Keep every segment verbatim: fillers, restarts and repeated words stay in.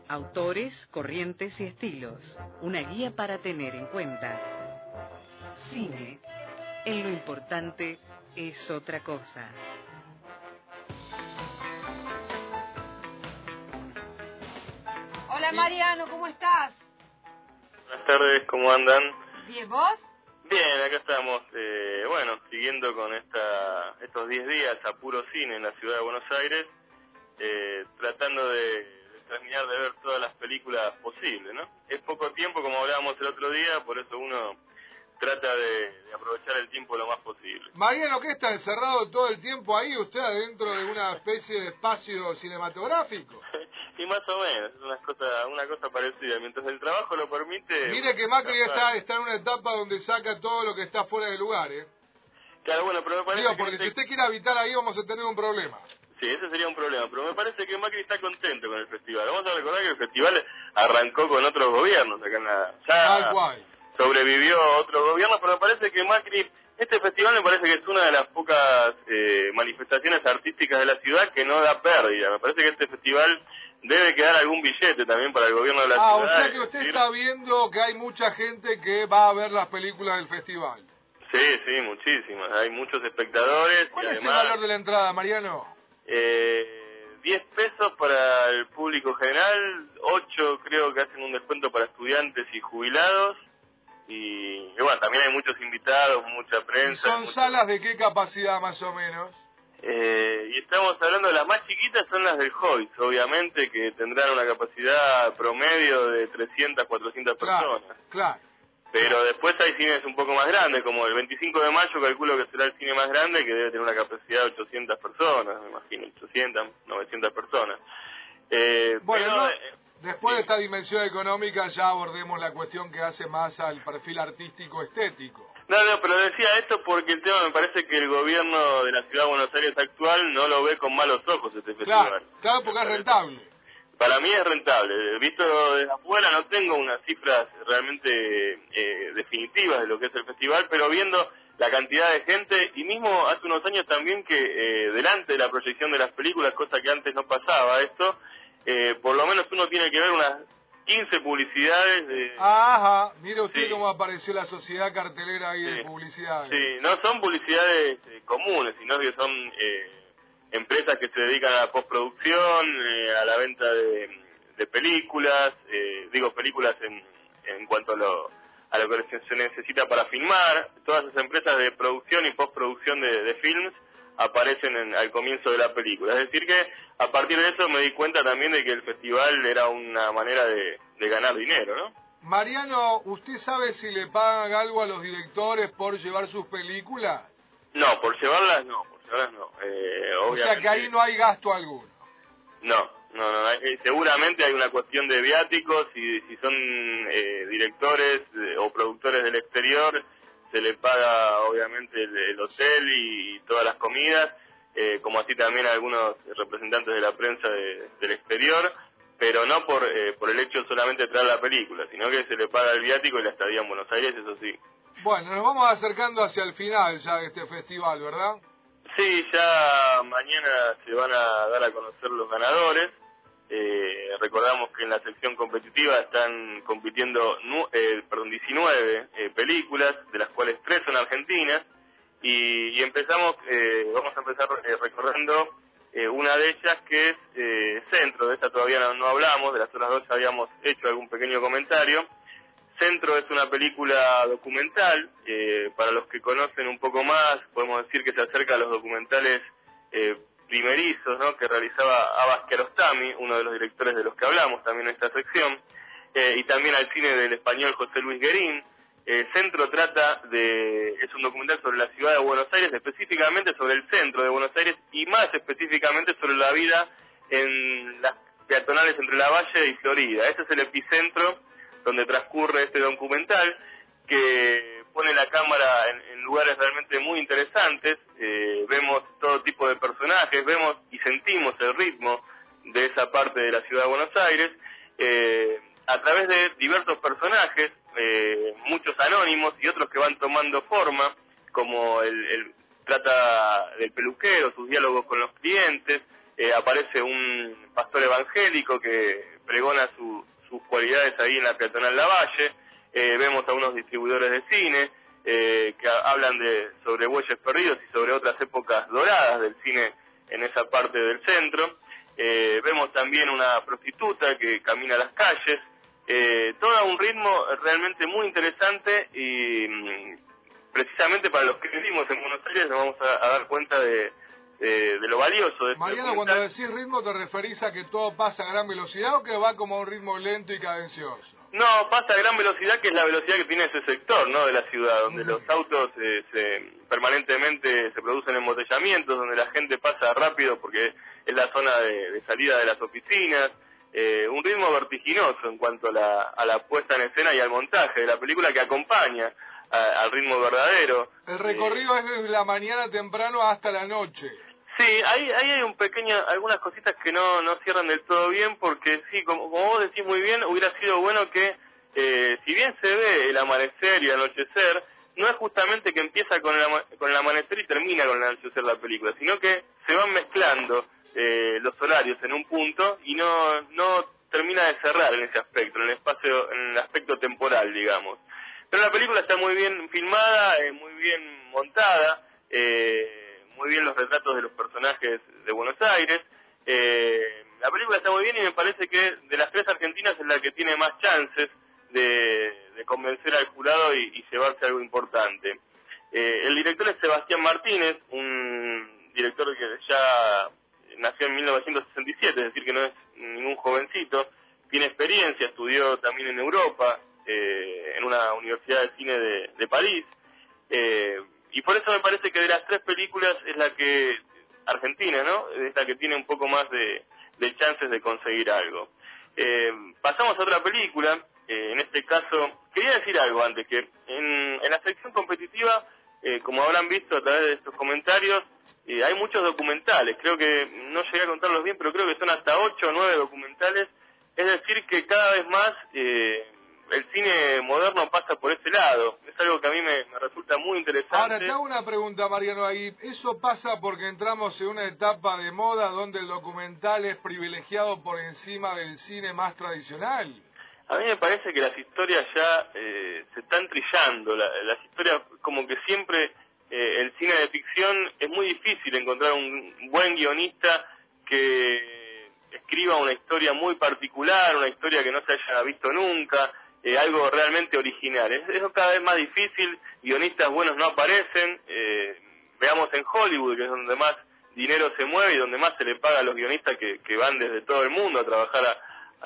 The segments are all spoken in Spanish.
Autores, corrientes y estilos. Una guía para tener en cuenta. Cine. En lo importante es otra cosa. Hola Mariano, ¿cómo estás? Buenas tardes, ¿cómo andan? Bien, ¿vos? Bien, acá estamos, eh, bueno, siguiendo con esta estos diez días a puro cine en la ciudad de Buenos Aires, eh, tratando de, de terminar de ver todas las películas posibles, ¿no? Es poco tiempo, como hablábamos el otro día, por eso uno trata de, de aprovechar el tiempo lo más posible. Mariano, ¿qué está encerrado todo el tiempo ahí usted adentro de una especie de espacio cinematográfico? Y más o menos, es una cosa, una cosa parecida, mientras el trabajo lo permite... Mire que Macri está, está en una etapa donde saca todo lo que está fuera de lugar, ¿eh? Claro, bueno, pero me parece Digo, que porque este... si usted quiere habitar ahí vamos a tener un problema. Sí, ese sería un problema, pero me parece que Macri está contento con el festival. Vamos a recordar que el festival arrancó con otros gobiernos acá en la... Ya Tal cual. Sobrevivió otro gobierno, pero me parece que Macri... Este festival me parece que es una de las pocas eh, manifestaciones artísticas de la ciudad que no da pérdida. Me parece que este festival debe quedar algún billete también para el gobierno de la ah, ciudad. Ah, o sea que usted decir... está viendo que hay mucha gente que va a ver las películas del festival. Sí, sí, muchísimas. Hay muchos espectadores. ¿Cuál y es además, el valor de la entrada, Mariano? Eh, diez pesos para el público general, ocho creo que hacen un descuento para estudiantes y jubilados. Y, y bueno, también hay muchos invitados, mucha prensa. ¿Y son mucho... salas de qué capacidad más o menos? Eh, y estamos hablando de las más chiquitas, son las del Hoyts, obviamente, que tendrán una capacidad promedio de trescientas, cuatrocientas claro, personas. Claro. Pero claro. después hay cines un poco más grandes, como el veinticinco de mayo calculo que será el cine más grande, que debe tener una capacidad de ochocientas personas, me imagino, ochocientas, novecientas personas. Eh, bueno, pero, no, eh, después sí. de esta dimensión económica ya abordemos la cuestión que hace más al perfil artístico estético. No, no, pero decía esto porque el tema me parece que el gobierno de la ciudad de Buenos Aires actual no lo ve con malos ojos este festival. Claro, claro, porque es rentable. Para mí es rentable. Visto desde afuera no tengo unas cifras realmente eh, definitivas de lo que es el festival, pero viendo la cantidad de gente, y mismo hace unos años también que eh, delante de la proyección de las películas, cosa que antes no pasaba esto, eh, por lo menos uno tiene que ver unas quince publicidades de... Ajá, mire usted sí. Cómo apareció la sociedad cartelera ahí sí. de publicidades. Sí, no son publicidades eh, comunes, sino que son eh, empresas que se dedican a la postproducción, eh, a la venta de, de películas, eh, digo películas en, en cuanto a lo, a lo que se necesita para filmar. Todas esas empresas de producción y postproducción de, de films aparecen en, al comienzo de la película. Es decir que a partir de eso me di cuenta también de que el festival era una manera de, de ganar dinero, ¿no? Mariano, ¿usted sabe si le pagan algo a los directores por llevar sus películas? No, por llevarlas no, por llevarlas no. Eh, o sea que ahí no hay gasto alguno. No, no, no. Eh, seguramente hay una cuestión de viáticos y si son eh, directores eh, o productores del exterior, se le paga obviamente el, el hotel y, y todas las comidas, eh, como así también a algunos representantes de la prensa de, del exterior, pero no por eh, por el hecho solamente de traer la película, sino que se le paga el viático y la estadía en Buenos Aires, eso sí. Bueno, nos vamos acercando hacia el final ya de este festival, ¿verdad? Sí, ya mañana se van a dar a conocer los ganadores. Eh, recordamos que en la sección competitiva están compitiendo nu eh, perdón, diecinueve eh, películas, de las cuales tres son argentinas, y, y empezamos, eh, vamos a empezar eh, recordando eh, una de ellas que es eh, Centro. De esta todavía no, no hablamos, de las otras dos ya habíamos hecho algún pequeño comentario. Centro es una película documental, eh, para los que conocen un poco más, podemos decir que se acerca a los documentales eh, primerizos, ¿no?, que realizaba Abbas Kiarostami, uno de los directores de los que hablamos también en esta sección, eh, y también al cine del español José Luis Guerín. Eh, Centro trata de, es un documental sobre la ciudad de Buenos Aires, específicamente sobre el centro de Buenos Aires y más específicamente sobre la vida en las peatonales entre La Valle y Florida. Ese es el epicentro donde transcurre este documental, que pone la cámara en, en lugares realmente muy interesantes. Eh, vemos todo tipo de personajes, vemos y sentimos el ritmo de esa parte de la ciudad de Buenos Aires, eh, a través de diversos personajes, eh, muchos anónimos y otros que van tomando forma, como el, el trata del peluquero, sus diálogos con los clientes, eh, aparece un pastor evangélico que pregona su, sus cualidades ahí en la peatonal Lavalle, eh, vemos a unos distribuidores de cine eh, que a, hablan de sobre Bueyes Perdidos y sobre otras épocas doradas del cine en esa parte del centro, eh, vemos también una prostituta que camina a las calles, eh, todo a un ritmo realmente muy interesante y mmm, precisamente para los que vivimos en Buenos Aires nos vamos a, a dar cuenta de, de, de lo valioso de este Mariano, documental. cuando decís ritmo, ¿te referís a que todo pasa a gran velocidad o que va como a un ritmo lento y cadencioso? No, pasa a gran velocidad, que es la velocidad que tiene ese sector, ¿no?, de la ciudad, donde uh-huh. los autos eh, se, permanentemente se producen embotellamientos, donde la gente pasa rápido porque es la zona de, de salida de las oficinas. Eh, un ritmo vertiginoso en cuanto a la, a la puesta en escena y al montaje de la película, que acompaña a, al ritmo verdadero. El recorrido eh, es desde la mañana temprano hasta la noche. Sí, ahí, ahí hay un pequeño, algunas cositas que no, no cierran del todo bien, porque sí, como, como vos decís muy bien, hubiera sido bueno que, eh, si bien se ve el amanecer y el anochecer, no es justamente que empieza con el, con el amanecer y termina con el anochecer la película, sino que se van mezclando eh, los horarios en un punto y no, no termina de cerrar en ese aspecto, en el espacio, en el aspecto temporal, digamos. Pero la película está muy bien filmada, eh, muy bien montada, eh, muy bien los retratos de los personajes de Buenos Aires. Eh, la película está muy bien y me parece que de las tres argentinas es la que tiene más chances de, de convencer al jurado y, y llevarse algo importante. Eh, el director es Sebastián Martínez, un director que ya nació en mil novecientos sesenta y siete, es decir, que no es ningún jovencito, tiene experiencia, estudió también en Europa, eh, en una universidad de cine de, de París, eh, y por eso me parece que de las tres películas es la que, Argentina, ¿no?, es la que tiene un poco más de, de chances de conseguir algo. Eh, pasamos a otra película, eh, en este caso, quería decir algo antes, que en, en la sección competitiva, eh, como habrán visto a través de estos comentarios, eh, hay muchos documentales, creo que, no llegué a contarlos bien, pero creo que son hasta ocho o nueve documentales, es decir que cada vez más eh, el cine moderno pasa por ese lado, es algo que a mí me, me resulta muy interesante. Ahora, te hago una pregunta, Mariano, ahí, ¿eso pasa porque entramos en una etapa de moda donde el documental es privilegiado por encima del cine más tradicional? A mí me parece que las historias ya eh, se están trillando, la, las historias, como que siempre eh, el cine de ficción es muy difícil encontrar un buen guionista que escriba una historia muy particular, una historia que no se haya visto nunca, eh, algo realmente original. Es, eso cada vez más difícil, guionistas buenos no aparecen, eh, veamos en Hollywood, que es donde más dinero se mueve y donde más se le paga a los guionistas que, que van desde todo el mundo a trabajar a,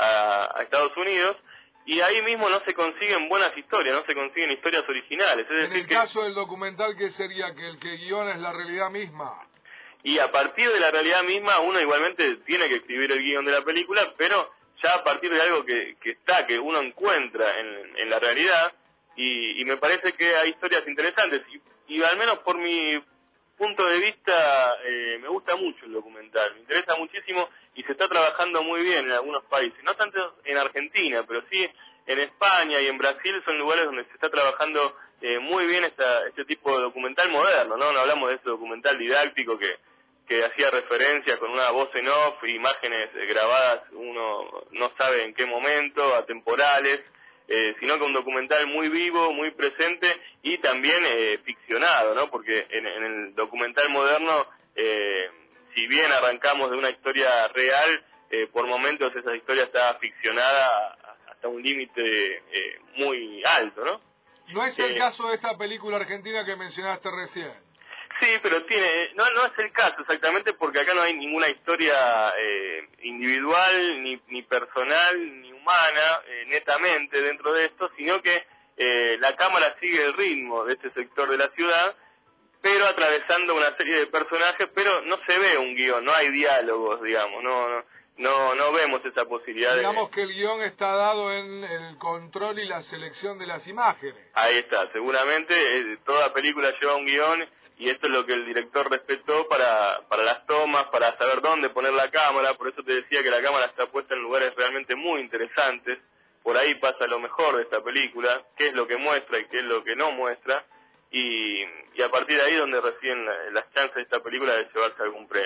a, a Estados Unidos, y ahí mismo no se consiguen buenas historias, no se consiguen historias originales. Es en decir el que, caso del documental, ¿qué sería? ¿Que el que guiona es la realidad misma? Y a partir de la realidad misma uno igualmente tiene que escribir el guión de la película, pero ya a partir de algo que, que está, que uno encuentra en, en la realidad, y, y me parece que hay historias interesantes, y, y al menos por mi punto de vista eh, me gusta mucho el documental, me interesa muchísimo y se está trabajando muy bien en algunos países, no tanto en Argentina, pero sí en España y en Brasil son lugares donde se está trabajando eh, muy bien esta, este tipo de documental moderno, ¿no? No hablamos de ese documental didáctico que que hacía referencia con una voz en off, imágenes grabadas, uno no sabe en qué momento, atemporales, eh, sino que un documental muy vivo, muy presente y también eh, ficcionado, ¿no? Porque en, en el documental moderno, eh, si bien arrancamos de una historia real, eh, por momentos esa historia está ficcionada hasta un límite eh, muy alto, ¿no? No es el eh, caso de esta película argentina que mencionaste recién. Sí, pero tiene, no no es el caso exactamente porque acá no hay ninguna historia eh, individual, ni, ni personal, ni humana, eh, netamente dentro de esto, sino que eh, la cámara sigue el ritmo de este sector de la ciudad, pero atravesando una serie de personajes, pero no se ve un guión, no hay diálogos, digamos, no no no, no vemos esa posibilidad. Digamos de... que el guión está dado en el control y la selección de las imágenes. Ahí está, seguramente eh, toda película lleva un guión. Y esto es lo que el director respetó para, para las tomas, para saber dónde poner la cámara, por eso te decía que la cámara está puesta en lugares realmente muy interesantes, por ahí pasa lo mejor de esta película, qué es lo que muestra y qué es lo que no muestra, y, y a partir de ahí donde reciben las chances de esta película de llevarse algún premio.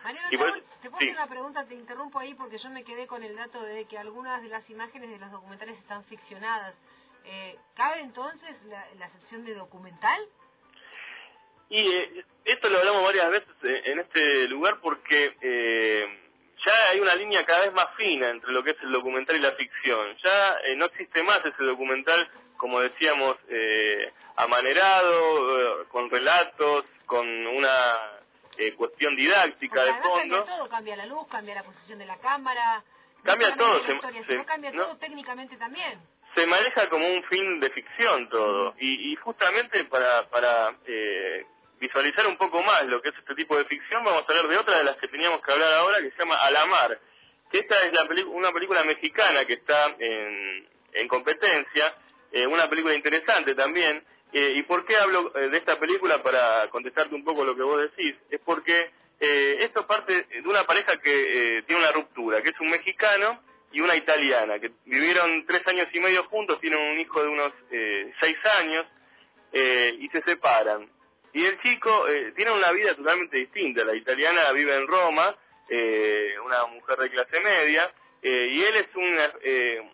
Mariano, Y te, por hago- eso- te puedo sí. hacer una pregunta, te interrumpo ahí porque yo me quedé con el dato de que algunas de las imágenes de los documentales están ficcionadas. Eh, ¿Cabe entonces la, la sección de documental? Y eh, esto lo hablamos varias veces eh, en este lugar porque eh, ya hay una línea cada vez más fina entre lo que es el documental y la ficción. Ya eh, no existe más ese documental, como decíamos, eh, amanerado, eh, con relatos, con una eh, cuestión didáctica Porque de además cambia fondo. todo, cambia la luz, cambia la posición de la cámara, no Cambia solamente todo, la se- historia, se- sino cambia no. todo técnicamente también. Se maneja como un film de ficción todo, y, y justamente para, para eh, visualizar un poco más lo que es este tipo de ficción, vamos a hablar de otra de las que teníamos que hablar ahora, que se llama A la Mar, que esta es la peli- una película mexicana que está en, en competencia, eh, una película interesante también. Eh, ¿Y por qué hablo eh, de esta película? Para contestarte un poco lo que vos decís, es porque eh, esto parte de una pareja que eh, tiene una ruptura, que es un mexicano y una italiana, que vivieron tres años y medio juntos, tienen un hijo de unos eh, seis años, eh, y se separan. Y el chico eh, tiene una vida totalmente distinta. La italiana vive en Roma, eh, una mujer de clase media, eh, y él es un, eh,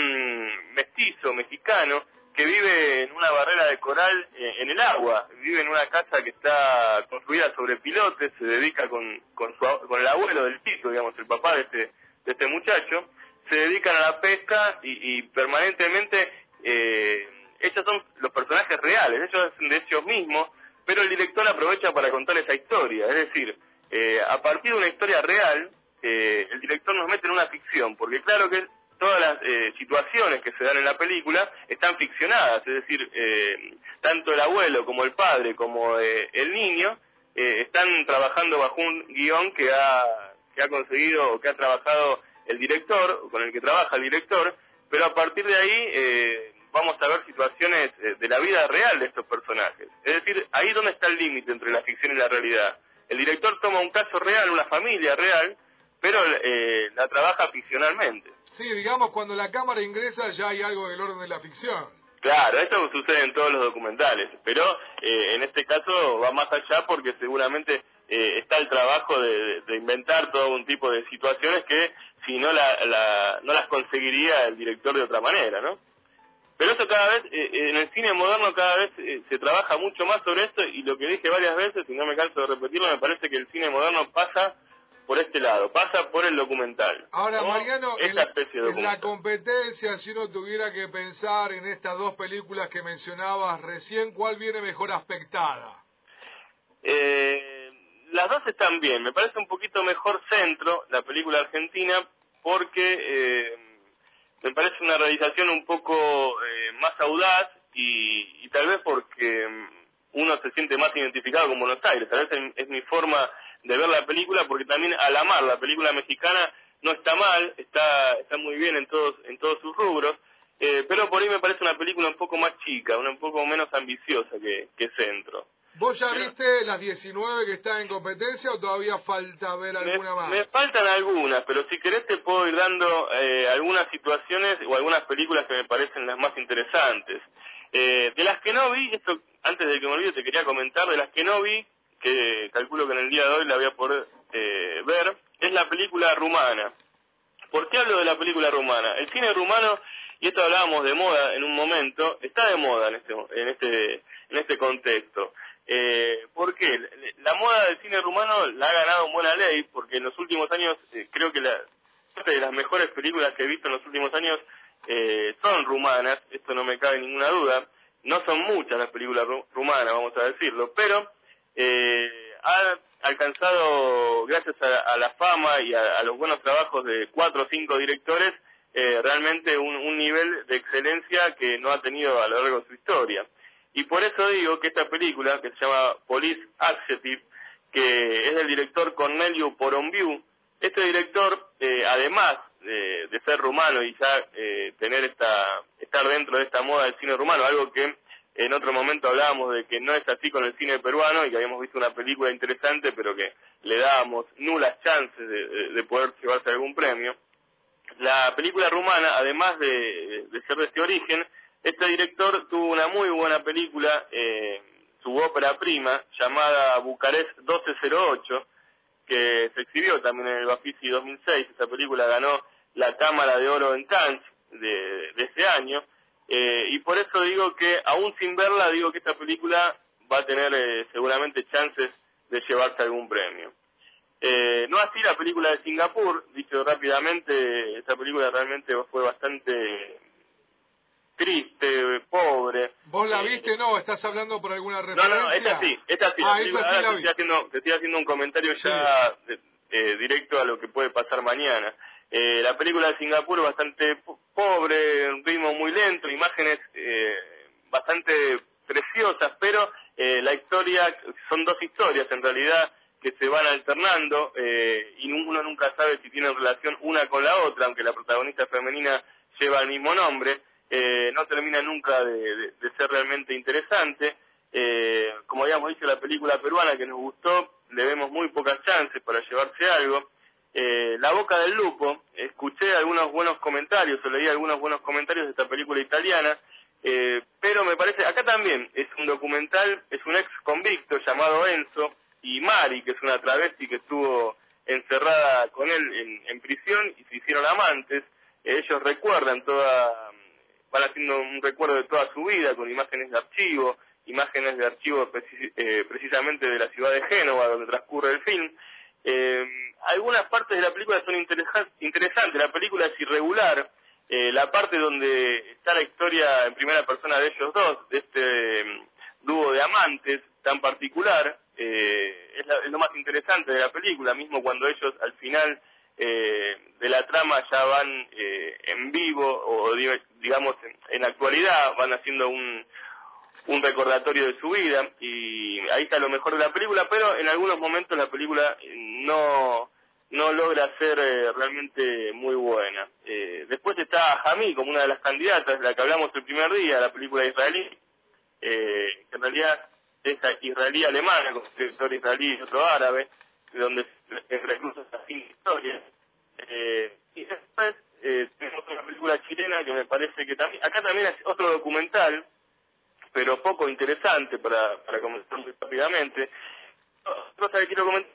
un mestizo mexicano que vive en una barrera de coral eh, en el agua. Vive en una casa que está construida sobre pilotes, se dedica con, con, su, a- con el abuelo del chico, digamos, el papá de este, de este muchacho, se dedican a la pesca y, y permanentemente eh, ellos son los personajes reales, ellos hacen de ellos mismos, pero el director aprovecha para contar esa historia, es decir, eh, a partir de una historia real, eh, el director nos mete en una ficción, porque claro que todas las eh, situaciones que se dan en la película están ficcionadas, es decir, eh, tanto el abuelo como el padre como eh, el niño eh, están trabajando bajo un guión que ha, que ha conseguido o que ha trabajado el director, con el que trabaja el director, pero a partir de ahí eh, vamos a ver situaciones eh, de la vida real de estos personajes. Es decir, ahí donde está el límite entre la ficción y la realidad. El director toma un caso real, una familia real, pero eh, la trabaja ficcionalmente. Sí, digamos, cuando la cámara ingresa ya hay algo del orden de la ficción. Claro, esto sucede en todos los documentales, pero eh, en este caso va más allá porque seguramente eh, está el trabajo de, de inventar todo un tipo de situaciones que si no la, la, no las conseguiría el director de otra manera, ¿no? Pero eso cada vez, eh, en el cine moderno cada vez eh, se trabaja mucho más sobre esto, y lo que dije varias veces, y no me canso de repetirlo, me parece que el cine moderno pasa por este lado, pasa por el documental. Ahora, ¿no? Mariano, en, Esta especie de en la documental. competencia, si uno tuviera que pensar en estas dos películas que mencionabas recién, ¿cuál viene mejor aspectada? Eh, las dos están bien, me parece un poquito mejor Centro, la película argentina, porque eh, me parece una realización un poco eh, más audaz y, y tal vez porque uno se siente más identificado con Buenos Aires, tal vez es, es mi forma de ver la película, porque también A la Mar, la película mexicana, no está mal, está está muy bien en todos en todos sus rubros, eh, pero por ahí me parece una película un poco más chica, una un poco menos ambiciosa que, que Centro. ¿Vos ya Pero- viste las diecinueve que están en competencia o todavía falta ver alguna me, más? me faltan algunas, pero si querés te puedo ir dando eh, algunas situaciones o algunas películas que me parecen las más interesantes. Eh, de las que no vi, esto antes de que me olvide te quería comentar, de las que no vi, que calculo que en el día de hoy la voy a poder eh, ver, es la película rumana. ¿Por qué hablo de la película rumana? El cine rumano, y esto hablábamos de moda en un momento, está de moda en este en este en este contexto. Eh, ¿Por qué? La moda del cine rumano la ha ganado en buena ley, porque en los últimos años eh, creo que la parte de las mejores películas que he visto en los últimos años eh, son rumanas, esto no me cabe ninguna duda. No son muchas las películas ru- rumanas, vamos a decirlo, pero eh, ha alcanzado, gracias a, a la fama y a, a los buenos trabajos de cuatro o cinco directores, eh, realmente un, un nivel de excelencia que no ha tenido a lo largo de su historia. Y por eso digo que esta película, que se llama Police Adjective, que es del director Corneliu Porumbiu, este director, eh, además de, de ser rumano y ya eh, tener esta estar dentro de esta moda del cine rumano, algo que en otro momento hablábamos de que no es así con el cine peruano y que habíamos visto una película interesante pero que le dábamos nulas chances de, de, de poder llevarse algún premio. La película rumana, además de, de ser de este origen, este director tuvo una muy buena película, eh, su ópera prima, llamada Bucarest doce cero ocho, que se exhibió también en el Bafisi dos mil seis. Esta película ganó la Cámara de Oro en Cannes de, de ese año, eh, y por eso digo que, aún sin verla, digo que esta película va a tener eh, seguramente chances de llevarse algún premio. Eh, no así la película de Singapur, dicho rápidamente, esta película realmente fue bastante triste, pobre. ¿Vos la eh, viste? No, ¿estás hablando por alguna referencia? No, no, no, esta sí, esta sí. Ah, la esa sí ahora la te vi. estoy haciendo, te estoy haciendo un comentario ya Sí. de, eh, directo a lo que puede pasar mañana. Eh, la película de Singapur bastante po pobre, un ritmo muy lento, imágenes eh, bastante preciosas, pero eh, la historia, son dos historias en realidad que se van alternando, eh, y uno nunca sabe si tienen relación una con la otra, aunque la protagonista femenina lleva el mismo nombre. Eh, no termina nunca de, de, de ser realmente interesante. Eh, como habíamos dicho, la película peruana que nos gustó, le vemos muy pocas chances para llevarse algo. Eh, La Boca del Lupo, escuché algunos buenos comentarios, o leí algunos buenos comentarios de esta película italiana, eh, pero me parece, acá también es un documental, es un ex convicto llamado Enzo, y Mari, que es una travesti que estuvo encerrada con él en, en prisión, y se hicieron amantes. Eh, ellos recuerdan toda, van haciendo un recuerdo de toda su vida con imágenes de archivo, imágenes de archivo precis, eh, precisamente de la ciudad de Génova, donde transcurre el film. Eh, algunas partes de la película son interesa interesantes, la película es irregular, eh, la parte donde está la historia en primera persona de ellos dos, de este eh, dúo de amantes tan particular, eh, es, la, es lo más interesante de la película, mismo cuando ellos al final eh, de la trama ya van eh, en vivo, o digamos en, en actualidad, van haciendo un un recordatorio de su vida, y ahí está lo mejor de la película, pero en algunos momentos la película no no logra ser eh, realmente muy buena. Eh, después está Jamí como una de las candidatas, la que hablamos el primer día, la película israelí, eh, que en realidad es israelí-alemana, con un director israelí y otro árabe, donde se reclusa esta historia. Eh, y después eh, tenemos una película chilena que me parece que también, acá también es otro documental, pero poco interesante para, para comentar muy rápidamente. Otra cosa que quiero comentar.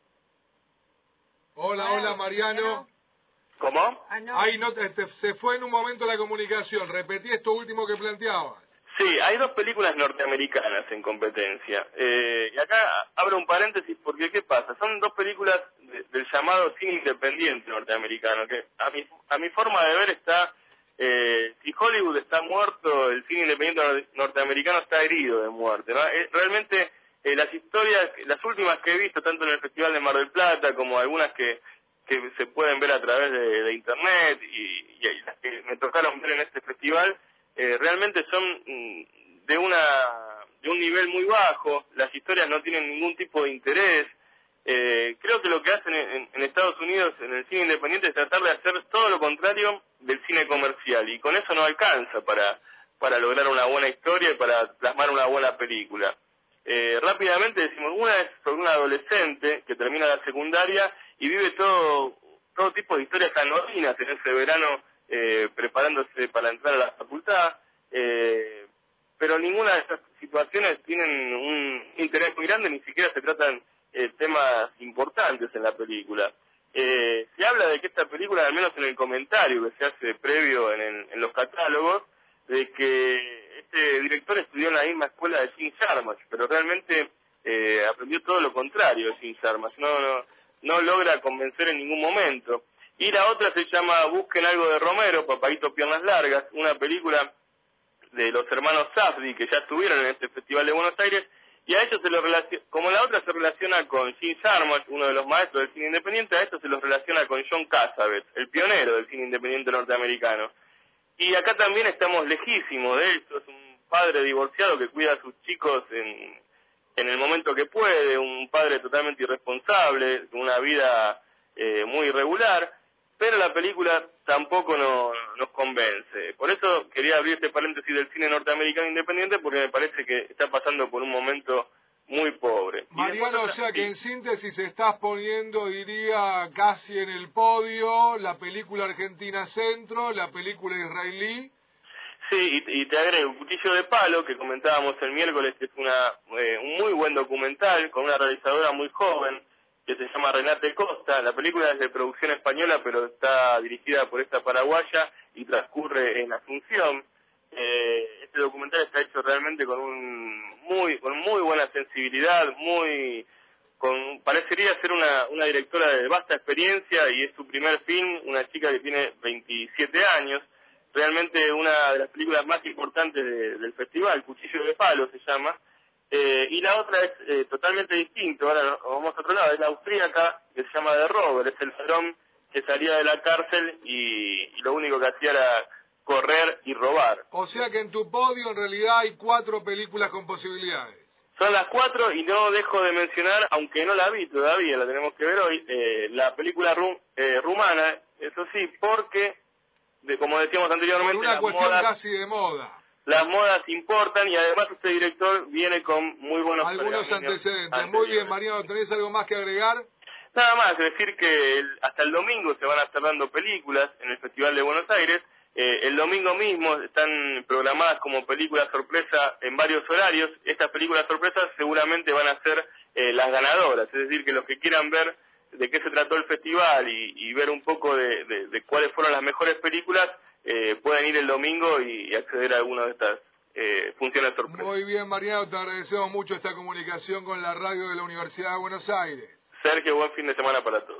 Hola, hola, Mariano. ¿Cómo? Ah, no. Ahí no te, te- se fue en un momento la comunicación. Repetí esto último que planteabas. Sí, hay dos películas norteamericanas en competencia. Eh, y acá abro un paréntesis porque, ¿qué pasa? Son dos películas de, del llamado cine independiente norteamericano, que a mi, a mi forma de ver está... Eh, si Hollywood está muerto, el cine independiente norteamericano está herido de muerte, ¿no? Eh, realmente eh, las historias, las últimas que he visto, tanto en el Festival de Mar del Plata como algunas que, que se pueden ver a través de, de Internet, y, y las que me tocaron ver en este festival, eh, realmente son mm, de una de un nivel muy bajo, las historias no tienen ningún tipo de interés. Eh, creo que lo que hacen en, en Estados Unidos en el cine independiente es tratar de hacer todo lo contrario del cine comercial, y con eso no alcanza para para lograr una buena historia y para plasmar una buena película. Eh, rápidamente decimos, una es sobre una adolescente que termina la secundaria y vive todo todo tipo de historias anodinas en ese verano, eh, preparándose para entrar a la facultad, eh, pero ninguna de estas situaciones tienen un interés muy grande, ni siquiera se tratan eh, temas importantes en la película. Eh, se habla de que esta película, al menos en el comentario que se hace previo en, el, en los catálogos, de que este director estudió en la misma escuela de Jim Jarmusch, pero realmente eh, aprendió todo lo contrario de Jim Jarmusch, no, no, no logra convencer en ningún momento. Y la otra se llama Busquen algo de Romero, Papaguito Piernas Largas, una película de los hermanos Safdie que ya estuvieron en este Festival de Buenos Aires, y a ellos se los relaciona, como la otra se relaciona con Jim Jarmusch, uno de los maestros del cine independiente, a esto se los relaciona con John Cassavetes, el pionero del cine independiente norteamericano. Y acá también estamos lejísimos de esto, es un padre divorciado que cuida a sus chicos en, en el momento que puede, un padre totalmente irresponsable, con una vida eh, muy irregular, pero la película tampoco no, nos convence. Por eso quería abrir este paréntesis del cine norteamericano independiente, porque me parece que está pasando por un momento muy pobre. Mariano, o sea que en síntesis estás poniendo, diría, casi en el podio la película argentina Centro, la película israelí. Sí, y, y te agrego Cuchillo de Palo, que comentábamos el miércoles, que es una, eh, un muy buen documental con una realizadora muy joven, que se llama Renate Costa. La película es de producción española, pero está dirigida por esta paraguaya y transcurre en Asunción. Eh, este documental está hecho realmente con un muy con muy buena sensibilidad, muy con parecería ser una, una directora de vasta experiencia, y es su primer film, una chica que tiene veintisiete años, realmente una de las películas más importantes de, del festival, Cuchillo de Palo se llama. Eh, y la otra es eh, totalamente distinto, ahora vamos a otro lado, es la austríaca, que se llama The Rover, es el ladrón que salía de la cárcel y, y lo único que hacía era correr y robar. O sea que en tu podio en realidad hay cuatro películas con posibilidades. Son las cuatro, y no dejo de mencionar, aunque no la vi todavía, la tenemos que ver hoy, eh, la película rum, eh, rumana, eso sí, porque, de, como decíamos anteriormente, por una las cuestión modas, casi de moda. Las modas importan, y además este director viene con muy buenos algunos antecedentes. Muy bien, Mariano, ¿tenés algo más que agregar? Nada más, es decir que el, hasta el domingo se van a estar dando películas en el Festival de Buenos Aires. Eh, el domingo mismo están programadas como películas sorpresa en varios horarios. Estas películas sorpresas seguramente van a ser eh, las ganadoras, es decir, que los que quieran ver de qué se trató el festival y, y ver un poco de, de, de cuáles fueron las mejores películas, eh, pueden ir el domingo y, y acceder a alguna de estas eh, funciones sorpresa. Muy bien, Mariano, te agradecemos mucho esta comunicación con la radio de la Universidad de Buenos Aires. Sergio, buen fin de semana para todos.